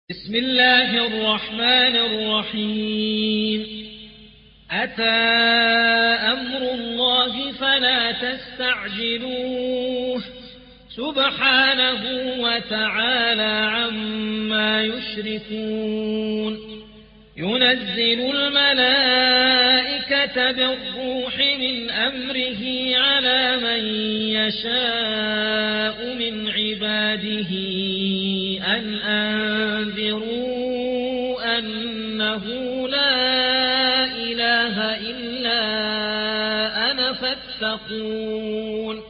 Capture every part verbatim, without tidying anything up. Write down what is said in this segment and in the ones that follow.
بسم الله الرحمن الرحيم. أتى أمر الله فلا تستعجلوه سبحانه وتعالى عما يشركون. ينزل الملائكة بالروح من أمره على من يشاء من عباده أن أنذروا أنه لا إله إلا أنا فاتقون.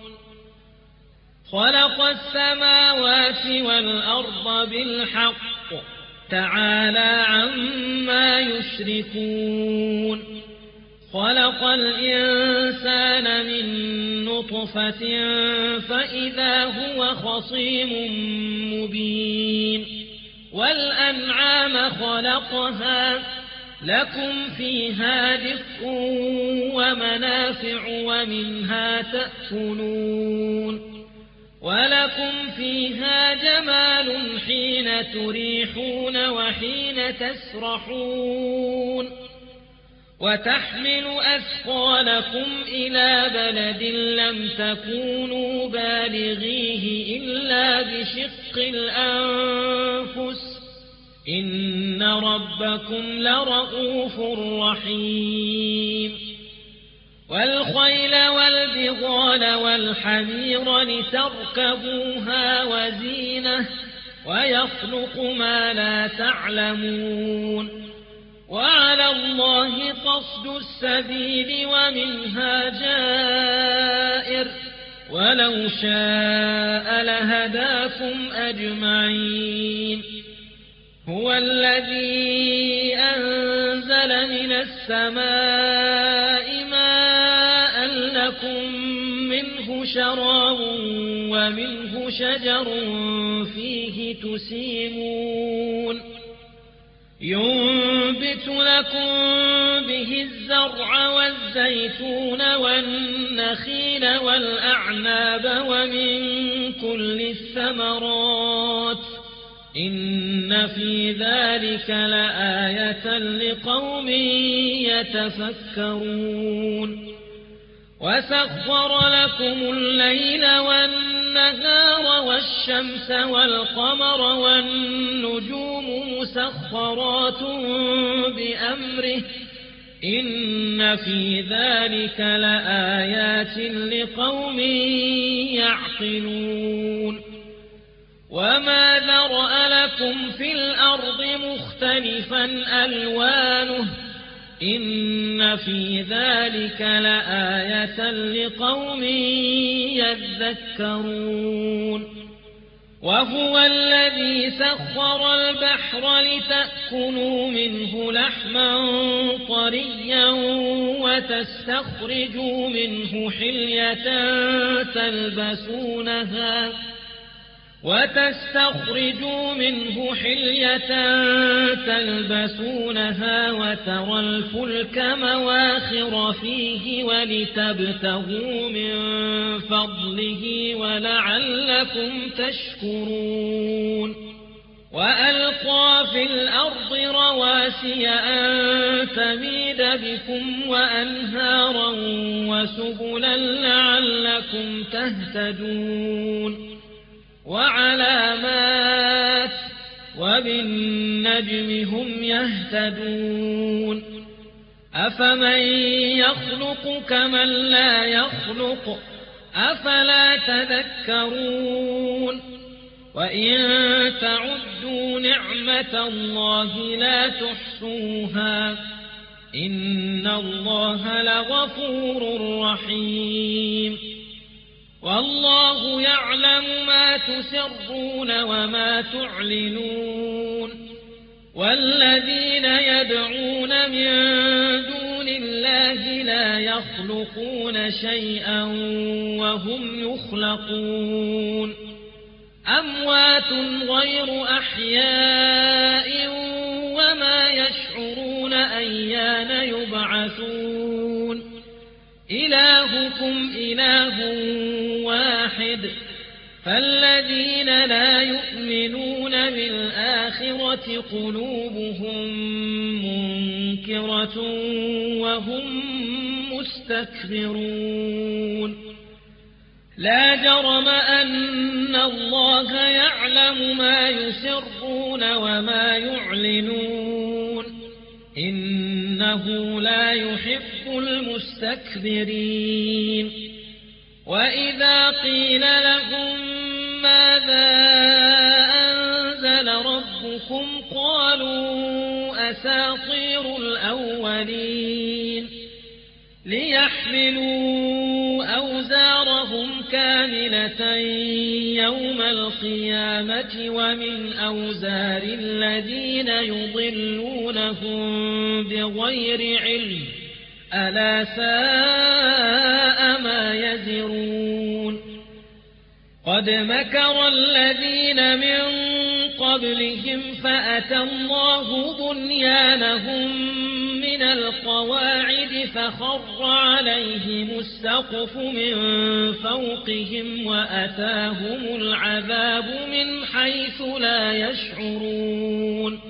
خلق السماوات والأرض بالحق تعالى عما يشركون. خلق الإنسان من نطفة فإذا هو خصيم مبين. والأنعام خلقها لكم فيها دفء ومنافع ومنها تأكلون. ولكم فيها جمال حين تريحون وحين تسرحون. وتحمل أثقالكم إلى بلد لم تكونوا بالغيه إلا بشق الأنفس إن ربكم لرؤوف رحيم. والخيل والبغال والحمير لتركبوها وزينة ويخلق ما لا تعلمون. وعلى الله قصد السبيل ومنها جائر ولو شاء لهداكم أجمعين. هو الذي أنزل من السماء ماء لكم منه شراب ومنه شجر فيه تسيمون. ينبت لكم به الزرع والزيتون والنخيل والأعناب ومن كل الثمرات إن في ذلك لآية لقوم يتفكرون. وسخر لكم الليل والنهار والشمس والقمر والنجوم مسخرات بأمره إن في ذلك لآيات لقوم يعقلون. وما ذرأ لكم في الأرض مختلفا ألوانه إن في ذلك لآية لقوم يذكرون. وهو الذي سخر البحر لتأكلوا منه لحما طريا وتستخرجوا منه حلية تلبسونها وتستخرجوا منه حلية تلبسونها وترى الفلك مواخر فيه ولتبتغوا من فضله ولعلكم تشكرون. وألقى في الأرض رواسي أن تميد بكم وأنهارا وسبلا لعلكم تهتدون. وعلامات وبالنجم هم يهتدون. أفمن يخلق كمن لا يخلق أفلا تذكرون. وإن تعدوا نعمة الله لا تحصوها إن الله لغفور رحيم. والله يعلم ما تسرون وما تعلنون. والذين يدعون من دون الله لا يخلقون شيئا وهم يخلقون. أموات غير أحياء وما يشعرون أيان يبعثون. إلهكم إله واحد فالذين لا يؤمنون وبالآخرة قلوبهم منكرة وهم مستكبرون لا جرم أن الله يعلم ما يسرون وما يعلنون إنه لا يحب المستكبرين وإذا قيل لهم ماذا أنزل ربكم قالوا أساطير الأولين ليحملوا أوزارهم كاملة يوم القيامة ومن أوزار الذين يضلونهم بغير علم ألا ساء ما يزرون قد مكر الذين من قبلهم فأتى الله بنيانهم من القواعد فخر عليهم السقف من فوقهم وأتاهم العذاب من حيث لا يشعرون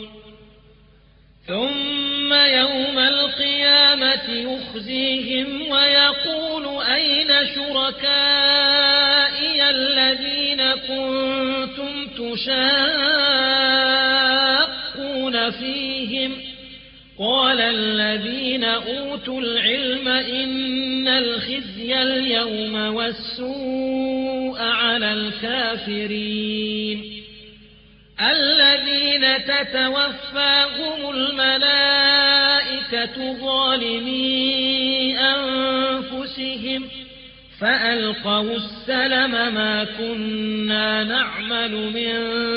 ثم يوم القيامة يخزيهم ويقول أين شركائي الذين كنتم تشاقون فيهم قال الذين أوتوا العلم إن الخزي اليوم والسوء على الكافرين الذين تتوفاهم الملائكة ظالمي أنفسهم فألقوا السلم ما كنا نعمل من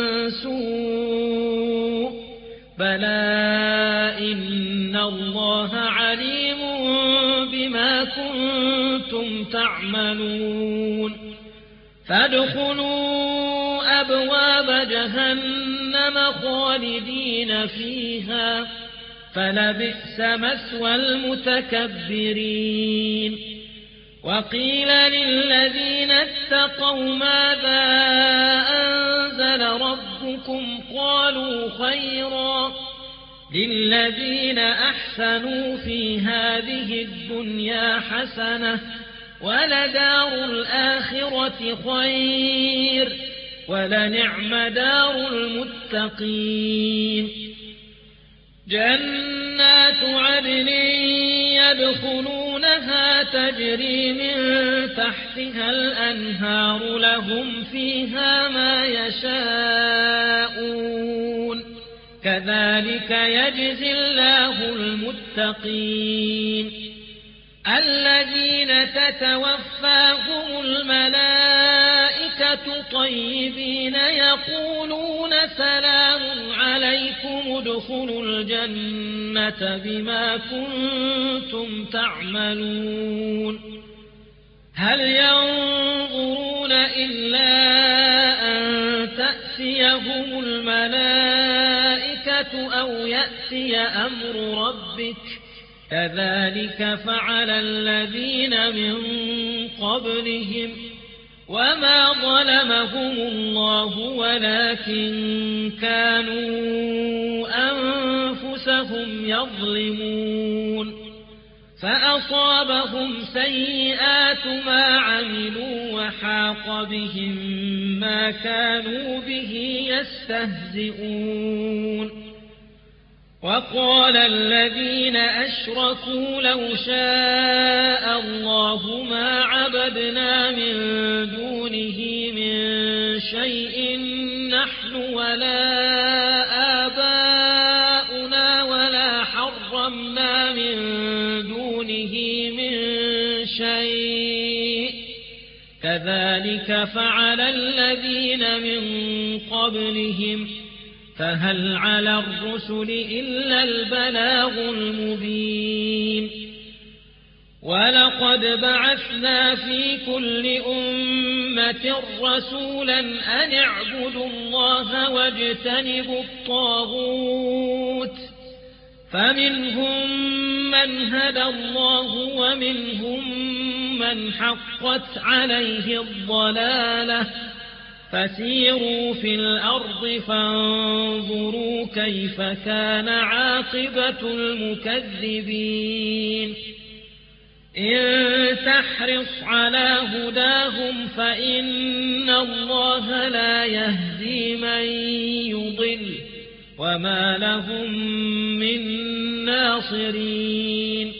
سوء بلى إن الله عليم بما كنتم تعملون فادخلوا أبواب جهنم خالدين فيها فلبئس مثوى المتكبرين وقيل للذين اتقوا ماذا أنزل ربكم قالوا خيرا للذين أحسنوا في هذه الدنيا حسنة ولدار الآخرة خير ولنعم دار المتقين جنات عدن يدخلونها تجري من تحتها الأنهار لهم فيها ما يشاءون كذلك يجزي الله المتقين الذين تتوفاهم الملائكة طيبين يقولون سلام عليكم ادخلوا الجنة بما كنتم تعملون هل ينظرون إلا أن تأتيهم الملائكة أو يأتي أمر ربك كذلك فعل الذين من قبلهم وما ظلمهم الله ولكن كانوا أنفسهم يظلمون فأصابهم سيئات ما عملوا وحاق بهم ما كانوا به يستهزئون وقال الذين أشركوا لو شاء الله ما عبدنا من دونه من شيء نحن ولا آباؤنا ولا حرمنا من دونه من شيء كذلك فعل الذين من قبلهم فهل على الرسل إلا البلاغ المبين ولقد بعثنا في كل أمة رسولا أن اعبدوا الله واجتنبوا الطاغوت فمنهم من هدى الله ومنهم من حقت عليه الضلالة فسيروا في الأرض فانظروا كيف كان عاقبة المكذبين إن تحرص على هداهم فإن الله لا يهدي من يضل وما لهم من ناصرين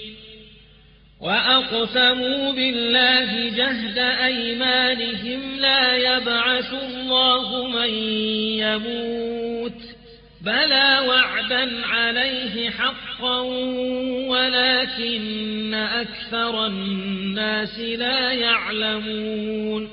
وأقسموا بالله جهد أيمانهم لا يبعث الله من يموت بلى وعدا عليه حقا ولكن أكثر الناس لا يعلمون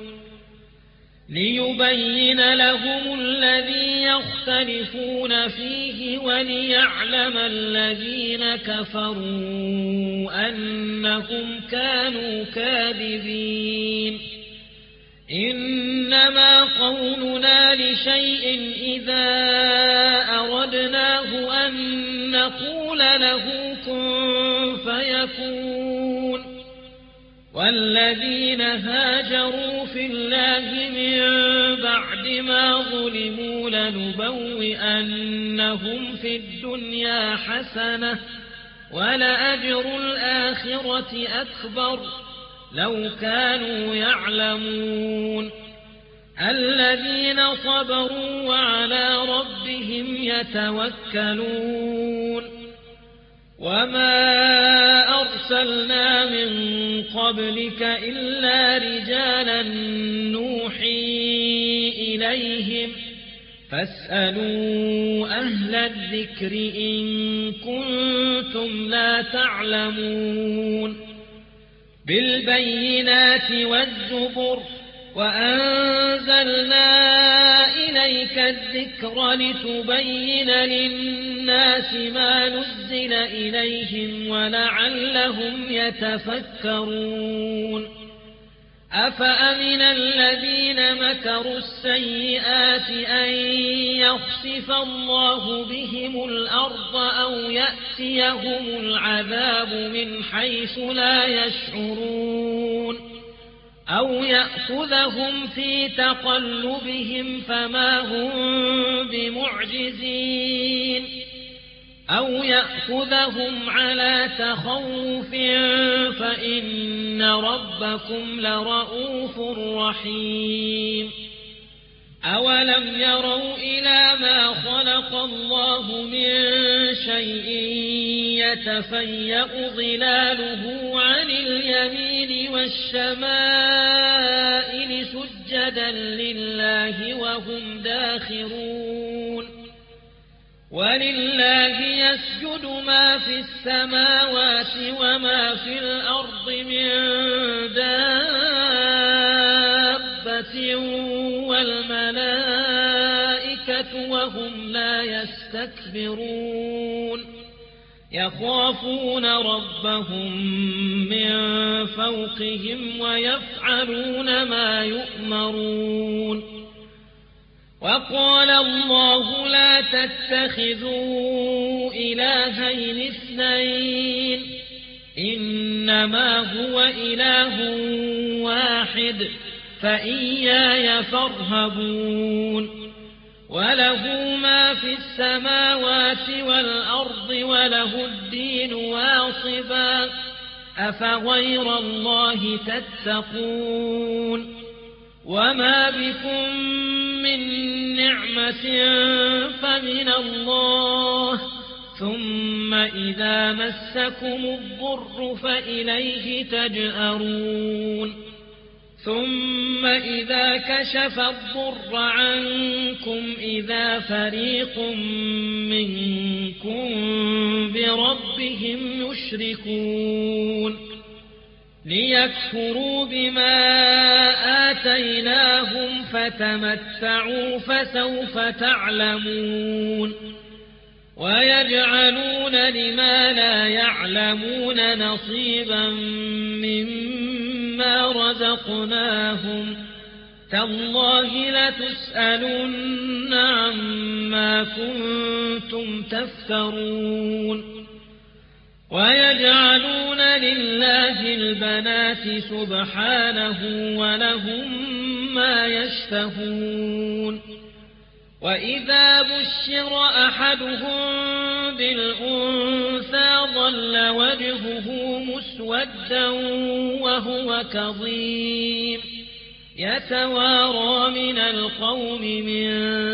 ليبين لهم الذي يختلفون فيه وليعلم الذين كفروا أنهم كانوا كاذبين إنما قولنا لشيء إذا أردناه أن نقول له كن فيكون والذين هاجروا في الله من بعد ما ظلموا لنبوئنهم في الدنيا حسنة ولأجر الآخرة أكبر لو كانوا يعلمون الذين صبروا وعلى ربهم يتوكلون وما أرسلنا من قبلك إلا رجالا نوحي إليهم فاسألوا أهل الذكر إن كنتم لا تعلمون بالبينات والزبر وأنزلنا إليك الذكر لتبين للناس ما نزل إليهم ولعلهم يتفكرون أفأمن الذين مكروا السيئات أن يخسف الله بهم الأرض أو يأتيهم العذاب من حيث لا يشعرون أو يأخذهم في تقلبهم فما هم بمعجزين أو يأخذهم على تخوف فإن ربكم لرؤوف رحيم أولم يروا إلى ما خلق الله من شيء يتفيأ ظلاله عن اليمين والشمائل سجدا لله وهم داخرون ولله يسجد ما في السماوات وما في الأرض من دابة والملائكة وهم لا يستكبرون يخافون ربهم من فوقهم ويفعلون ما يؤمرون وقال الله لا تتخذوا إلهين اثنين إنما هو إله واحد فإياي فارهبون وله ما في السماوات والأرض وله الدين واصبا أفغير الله تتقون وما بكم من نعمة فمن الله ثم إذا مسكم الضر فإليه تجأرون ثم إذا كشف الضر عنكم إذا فريق منكم بربهم يشركون ليكفروا بما آتيناهم فتمتعوا فسوف تعلمون ويجعلون لما لا يعلمون نصيبا مما رزقناهم تالله لتسألن عما كنتم تفترون ويجعلون لله البنات سبحانه ولهم ما يشتهون وإذا بشر أحدهم بالأنثى ظل وجهه مسودا وهو كظيم يتوارى من القوم من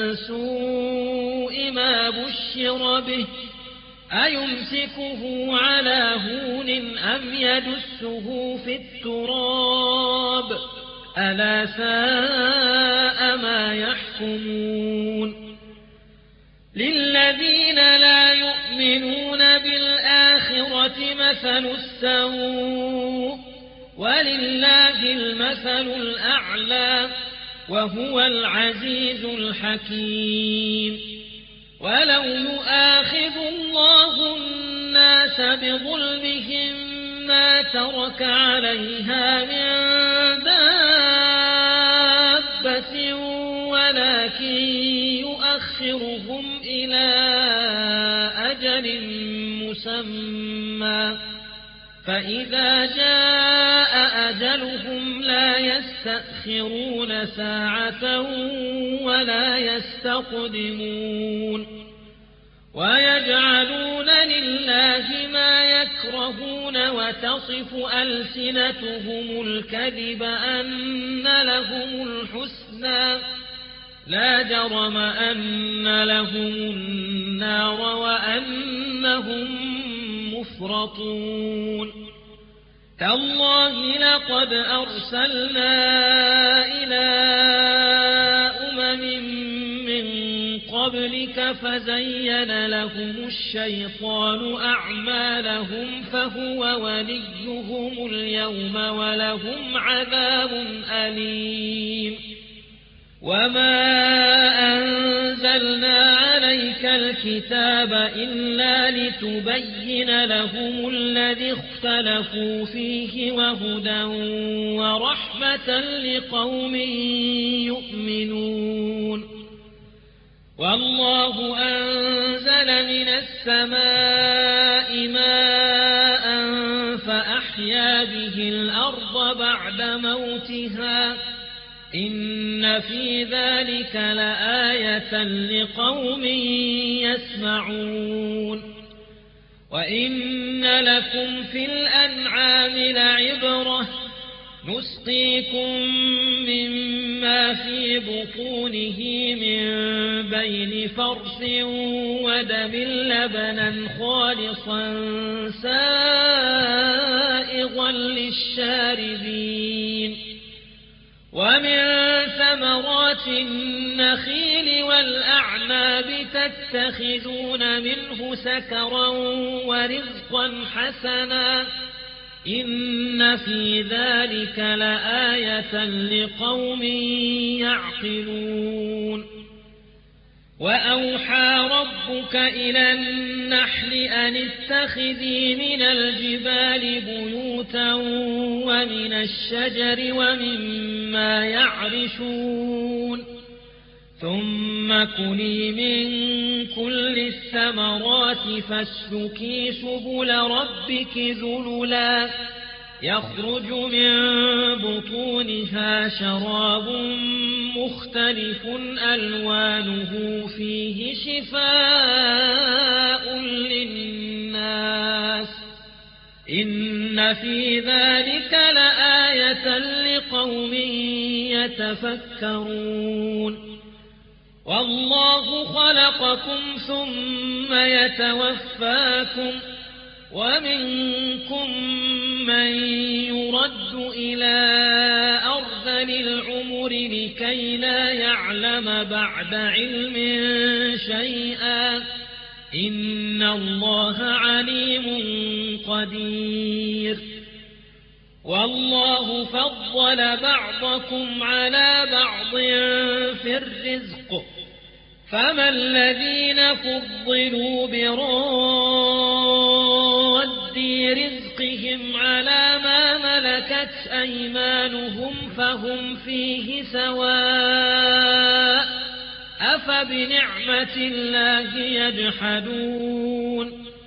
سوء ما بشر به أيمسكه على هون أم يدسه في التراب ألا ساء ما يحكمون للذين لا يؤمنون بالآخرة مثل السوء ولله المثل الأعلى وهو العزيز الحكيم ولو يؤاخذ الله الناس بظلمهم ما ترك عليها من دابة ولكن يؤخرهم إلى أجل مسمى فإذا جاء أجلهم لا يستأخرون ساعة ولا يستقدمون ويجعلون لله ما يكرهون وتصف ألسنتهم الكذب أن لهم الحسنى لا جرم أن لهم النار وأنهم مفرطون تالله لقد أرسلنا إلى أمم من قبلك فزين لهم الشيطان أعمالهم فهو وليهم اليوم ولهم عذاب أليم وما أنزلنا عليك الكتاب إلا لتبين لهم الذي اختلفوا فيه وهدى ورحمة لقوم يؤمنون والله أنزل من السماء ماء فأحيا به الأرض بعد موتها إن في ذلك لآية لقوم يسمعون وإن لكم في الأنعام لعبرة نسقيكم مما في بطونه من بين فرث ودم لبنا خالصا سائغا للشاربين ومن ثمرات النخيل والأعناب تتخذون منه سكرا ورزقا حسنا إن في ذلك لآية لقوم يعقلون وأوحى ربك إلى النحل أن اتخذي من الجبال بيوتا ومن الشجر ومما يعرشون ثم كلي من كل الثمرات فاسلكي سبل ربك ذللا يخرج من بطونها شراب مختلف ألوانه فيه شفاء للناس إن في ذلك لآية لقوم يتفكرون والله خلقكم ثم يتوفاكم ومنكم من يرد إلى أرذل العمر لكي لا يعلم بعد علم شيئا إن الله عليم قدير والله فضل بعضكم على بعض في الرزق فما الذين فضلوا براد رزقهم على ما ملكت أيمانهم فهم فيه سواء أفبنعمة الله يجحدون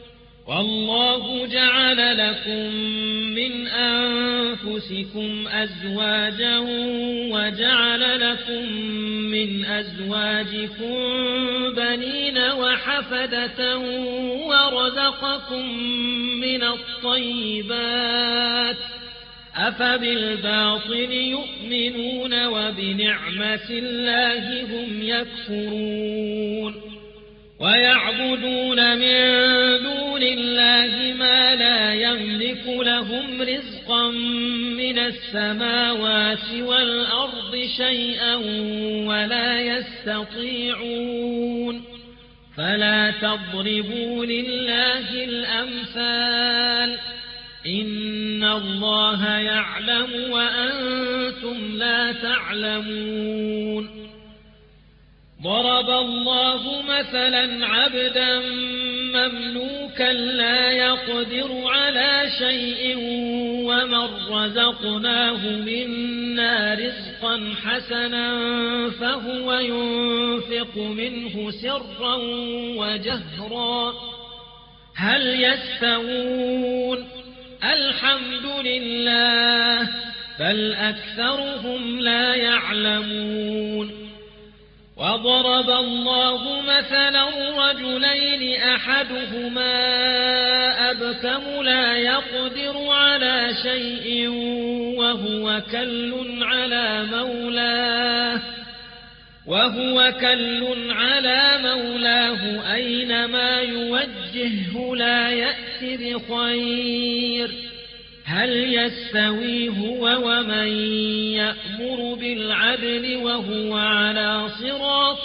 والله جعل لكم من أنفسكم أزواجا وجعل لكم من أزواجكم بنين وحفدة ورزقكم من الطيبات أفبالباطل يؤمنون وبنعمة الله هم يكفرون ويعبدون من دون الله ما لا يملك لهم رزقا من السماوات والأرض شيئا ولا يستطيعون فلا تضربوا لله الأمثال إن الله يعلم وأنتم لا تعلمون ضرب الله مثلا عبدا مملوكا لا يقدر على شيء ومن رزقناه منا رزقا حسنا فهو ينفق منه سرا وجهرا هل يستوون الحمد لله بل أكثرهم لا يعلمون وضرب الله مثلا رجلين أحدهما أبكم لا يقدر على شيء وهو كل على مولاه وهو كل على مولاه أينما يوجهه لا يأتي بخير هل يستوي هو ومن يأمر بالعدل وهو على صراط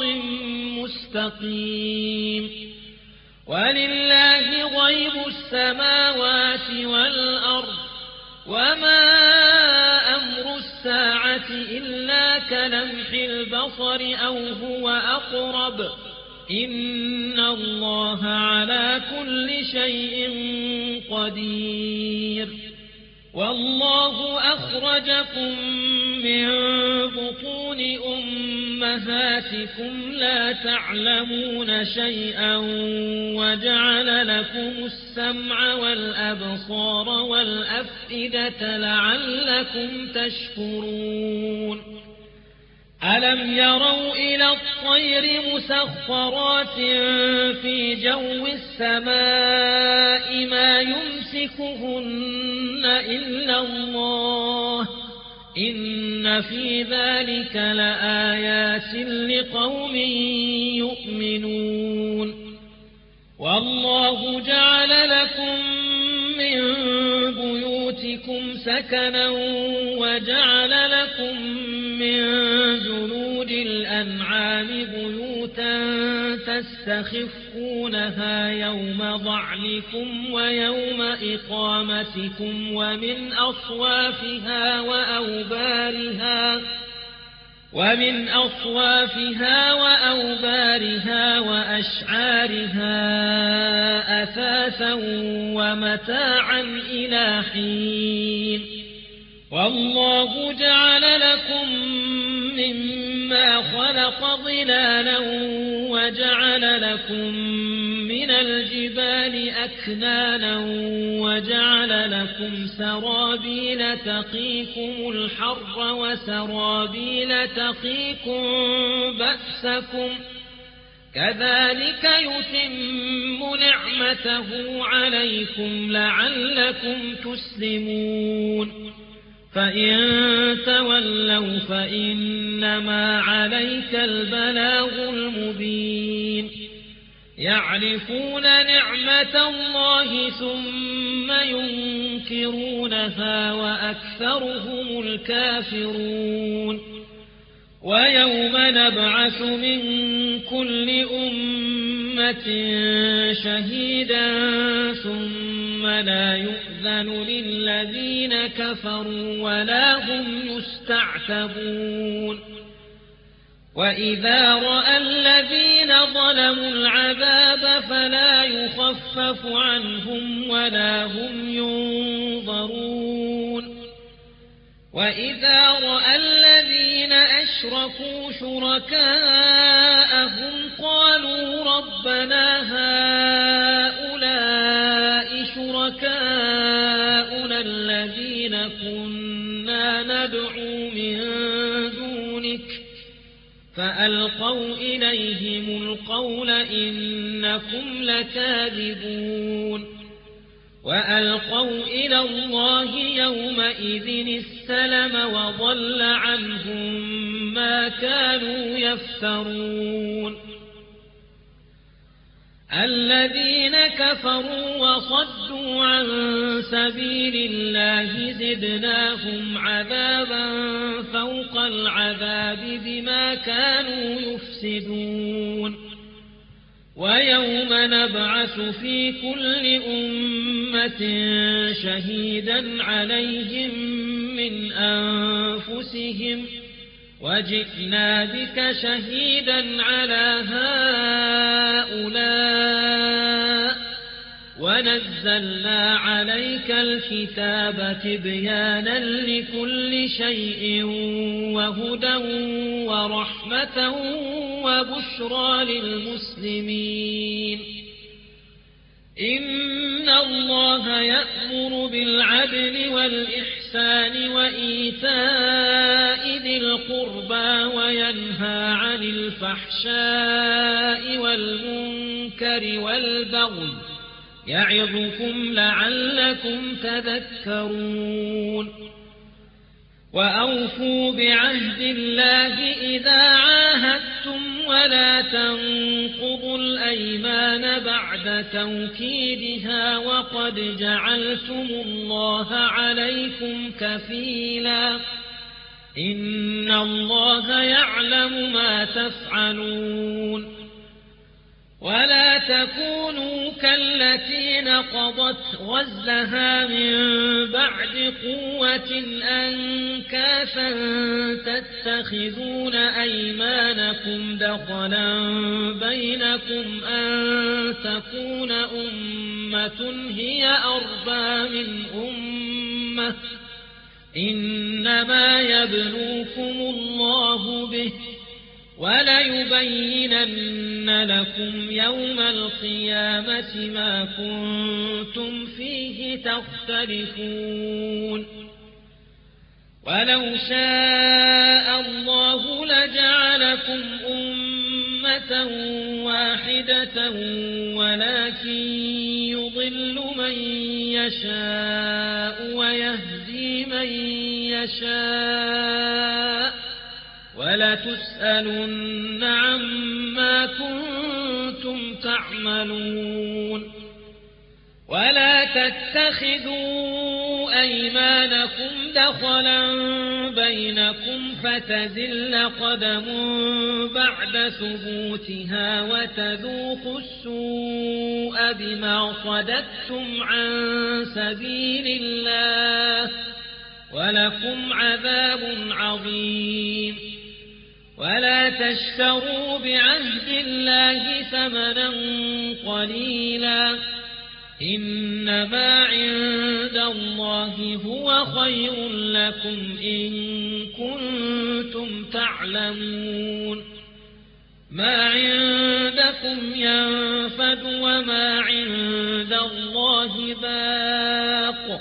مستقيم ولله غيب السماوات والأرض وما أمر الساعة إلا كلمح البصر أو هو أقرب إن الله على كل شيء قدير والله أخرجكم من بطون أمهاتكم لا تعلمون شيئا وجعل لكم السمع والأبصار والأفئدة لعلكم تشكرون ألم يروا إلى الطير مسخرات في جو السماء ما يمسكهن إلا الله إن في ذلك لآيات لقوم يؤمنون والله جعل لكم من بيوتكم سكنا وجعل لكم من جلود الأنعام بيوتا تستخفونها يوم ضعنكم ويوم إقامتكم ومن أصوافها وأوبارها ومن أصوافها وأوبارها وأشعارها أثاثا ومتاعا إلى حين والله جعل لكم مما خلق ظلالا وجعل لكم من الجبال أكنانا وجعل لكم سرابيل تقيكم الحر وسرابيل تقيكم بأسكم كذلك يتم نعمته عليكم لعلكم تسلمون فإن تولوا فإنما عليك البلاغ المبين يعرفون نعمة الله ثم ينكرونها وأكثرهم الكافرون ويوم نبعث من كل أمة شهيدا ثم لا يؤذن للذين كفروا ولا هم يستعتبون وإذا رأى الذين ظلموا العذاب فلا يخفف عنهم ولا هم ينظرون وإذا رأى الذين أشركوا شركاءهم قالوا ربنا هؤلاء وألقوا إليهم القول إنكم لكاذبون وألقوا إلى الله يومئذ السلم وضل عنهم ما كانوا يفترون الذين كفروا وصدوا عن سبيل الله زدناهم عذابا فوق العذاب بما كانوا يفسدون ويوم نبعث في كل أمة شهيدا عليهم من أنفسهم وجئنا بك شهيدا على هؤلاء ونزلنا عليك الكتاب تبيانا لكل شيء وهدى ورحمة وبشرى للمسلمين إن الله يأمر بالعدل والإحسان وإيتاء ذي القربى وينهى عن الفحشاء والمنكر والبغي يعظكم لعلكم تذكرون وأوفوا بعهد الله إذا عاهدتم ولا تنقضوا الأيمان بعد توكيدها وقد جعلتم الله عليكم كفيلا إن الله يعلم ما تفعلون ولا تكونوا كالتي نقضت غزلها من بعد قوة أنكاثا تتخذون أيمانكم دخلا بينكم أن تكون أمة هي أربى من أمة إنما يبلوكم الله به وليبينن لكم يوم القيامة ما كنتم فيه تختلفون ولو شاء الله لجعلكم أمة واحدة ولكن يضل من يشاء ويهدي من يشاء ولتسألن عما كنتم تعملون ولا تتخذوا أيمانكم دخلا بينكم فتزل قدم بعد ثبوتها وتذوقوا السوء بما صددتم عن سبيل الله ولكم عذاب عظيم ولا تشتروا بعهد الله ثمنا قليلا إنما عند الله هو خير لكم إن كنتم تعلمون ما عندكم ينفد وما عند الله باق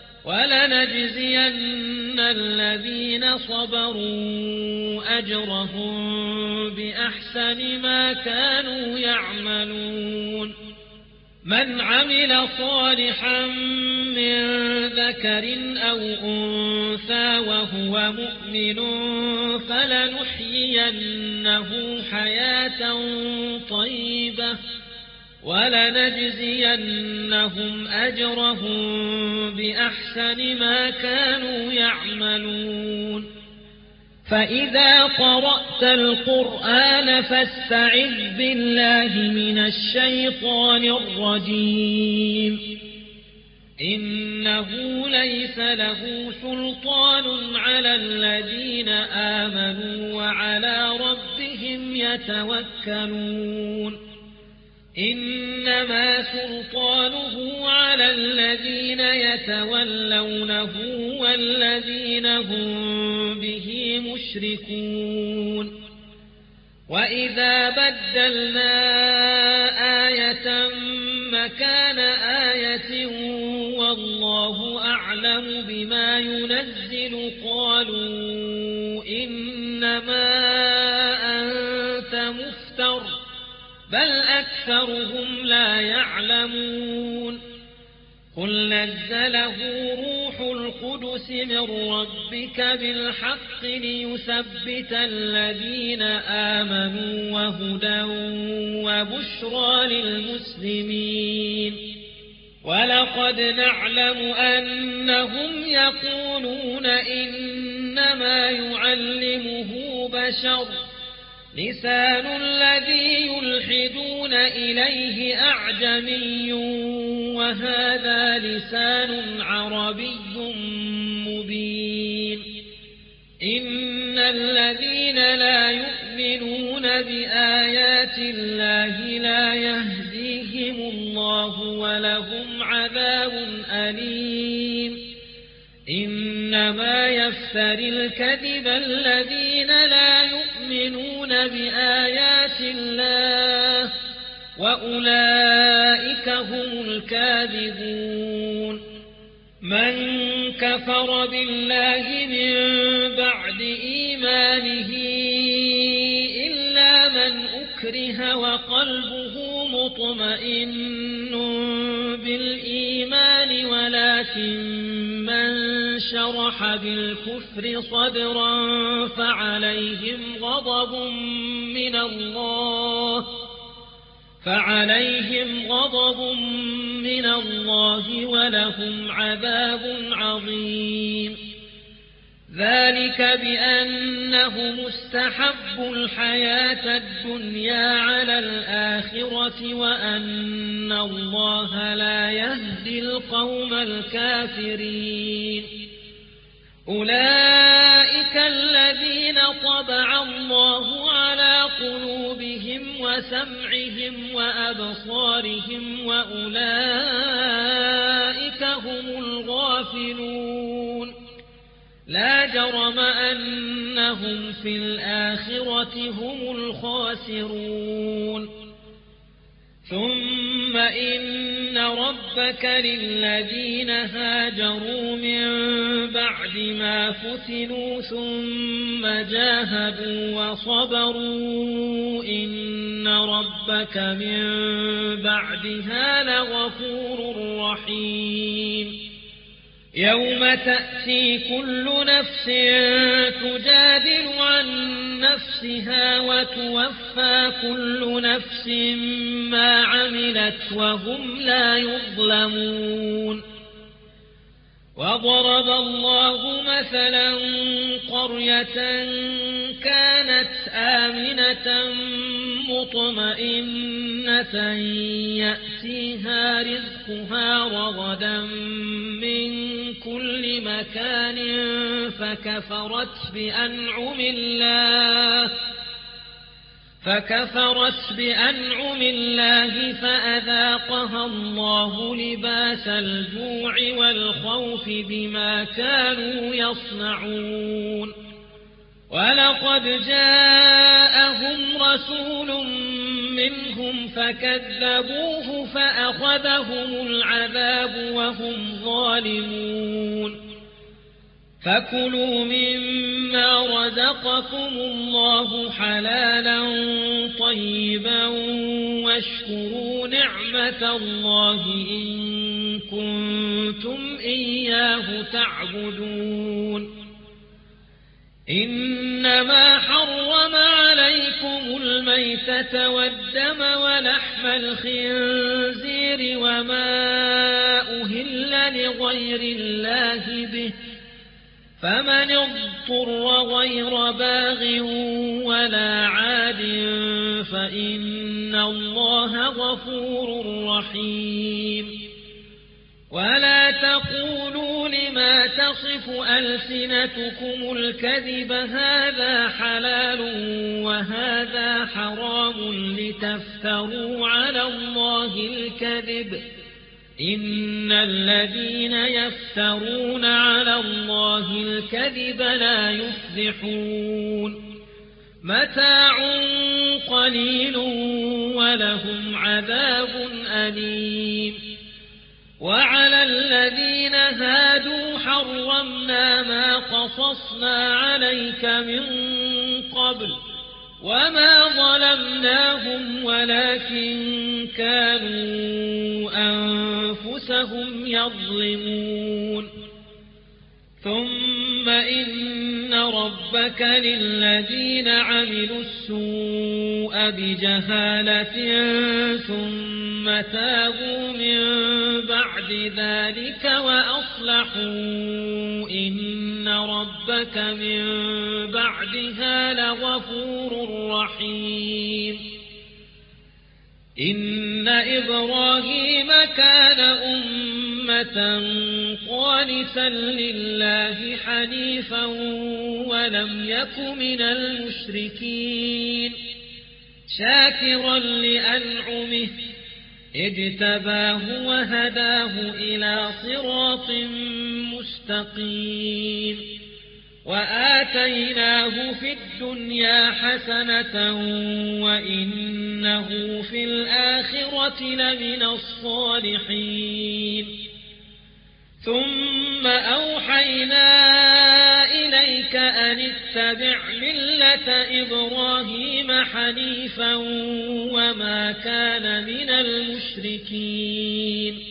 ولنجزين الذين صبروا أجرهم بأحسن ما كانوا يعملون من عمل صالحا من ذكر أو أنثى وهو مؤمن فلنحيينه حياة طيبة ولنجزينهم أجرهم بأحسن ما كانوا يعملون فإذا قرأت القرآن فاستعذ بالله من الشيطان الرجيم إنه ليس له سلطان على الذين آمنوا وعلى ربهم يتوكلون إنما سلطانه على الذين يتولونه والذين هم به مشركون وإذا بدلنا آية مكان آية والله أعلم بما ينزل قالوا إنما أنت بل أكثرهم لا يعلمون قل نزله روح القدس من ربك بالحق ليثبت الذين آمنوا وهدى وبشرى للمسلمين ولقد نعلم أنهم يقولون إنما يعلمه بشر لسان الذي يلحدون إليه أعجمي وهذا لسان عربي مبين إن الذين لا يؤمنون بآيات الله لا يهديهم الله ولهم عذاب أليم إنما يفتري الكذب الذين لا يؤمنون بآيات الله وأولئك هم الكاذبون من كفر بالله من بعد إيمانه إلا من أكره وقلبه مطمئن بالإيمان ولكن من شرح بالكفر صدرا فعليهم غضب من الله فعليهم غضب من الله ولهم عذاب عظيم ذلك بأنهم استحبوا الحياة الدنيا على الآخرة وأن الله لا يهدي القوم الكافرين أولئك الذين طبع الله على قلوبهم وسمعهم وأبصارهم وأولئك هم الغافلون لا جرم أنهم في الآخرة هم الخاسرون ثم إن ربك للذين هاجروا من بعد ما فتنوا ثم جاهدوا وصبروا إن ربك من بعدها لغفور رحيم يوم تأتي كل نفس تجادل عن نفسها وتوفى كل نفس ما عملت وهم لا يظلمون وضرب الله مثلا قرية كانت آمنة مطمئنة يأتيها رزقها رغدا من كل مكان فكفرت بأنعم الله فكفرت بأنعم الله فأذاقها الله لباس الجوع والخوف بما كانوا يصنعون ولقد جاءهم رسول منهم فكذبوه فأخذهم العذاب وهم ظالمون فكلوا مما رزقكم الله حلالا طيبا واشكروا نعمة الله إن كنتم إياه تعبدون إنما حرم عليكم الميتة والدم ولحم الخنزير وما أهل لغير الله به فمن اضطر غير باغ ولا عاد فإن الله غفور رحيم ولا تقولوا لما تصف ألسنتكم الكذب هذا حلال وهذا حرام لتفتروا على الله الكذب إن الذين يفترون على الله الكذب لا يفلحون متاع قليل ولهم عذاب أليم وعلى الذين هادوا حرمنا ما قصصنا عليك من قبل وما ظلمناهم ولكن كانوا أنفسهم يظلمون ثم إن ربك للذين عملوا السوء بجهالة ثم تابوا من بعد ذلك وأصلحوا إن ربك من بعدها لغفور رحيم إن إبراهيم كان أمة قانتا لله حنيفا ولم يك من المشركين شاكرا لأنعمه اجتباه وهداه إلى صراط مستقيم وآتيناه في الدنيا حسنة وإنه في الآخرة لمن الصالحين ثم أوحينا إليك أن اتبع ملة إبراهيم حنيفا وما كان من المشركين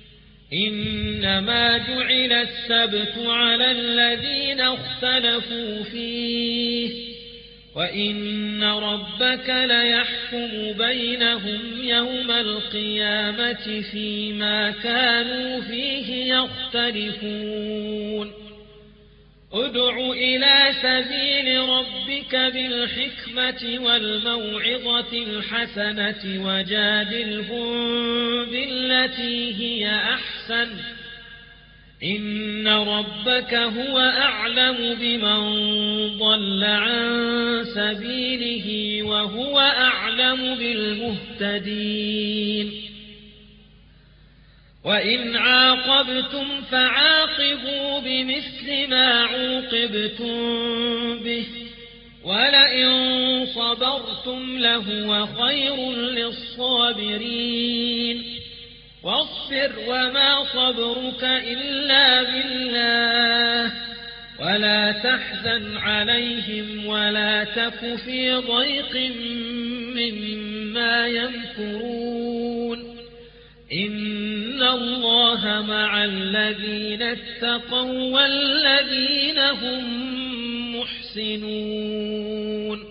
إنما جعل السبت على الذين اختلفوا فيه وإن ربك ليحكم بينهم يوم القيامة فيما كانوا فيه يختلفون ادع إلى سبيل ربك بالحكمة والموعظة الحسنة وجادلهم بالتي هي أحسن إن ربك هو أعلم بمن ضل عن سبيله وهو أعلم بالمهتدين وإن عاقبتم فعاقبوا بمثل ما عوقبتم به ولئن صبرتم لهو خير للصابرين واصبر وما صبرك إلا بالله ولا تحزن عليهم ولا تك في ضيق مما يمكرون إن الله مع الذين اتقوا والذين هم محسنون